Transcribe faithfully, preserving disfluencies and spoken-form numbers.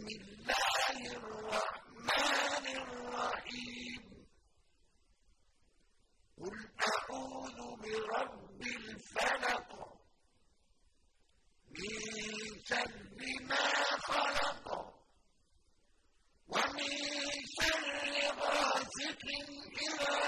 الله الرحمن الرحيم قل أعوذ برب الفلق من شر ما خلق ومن شر غاسق إذا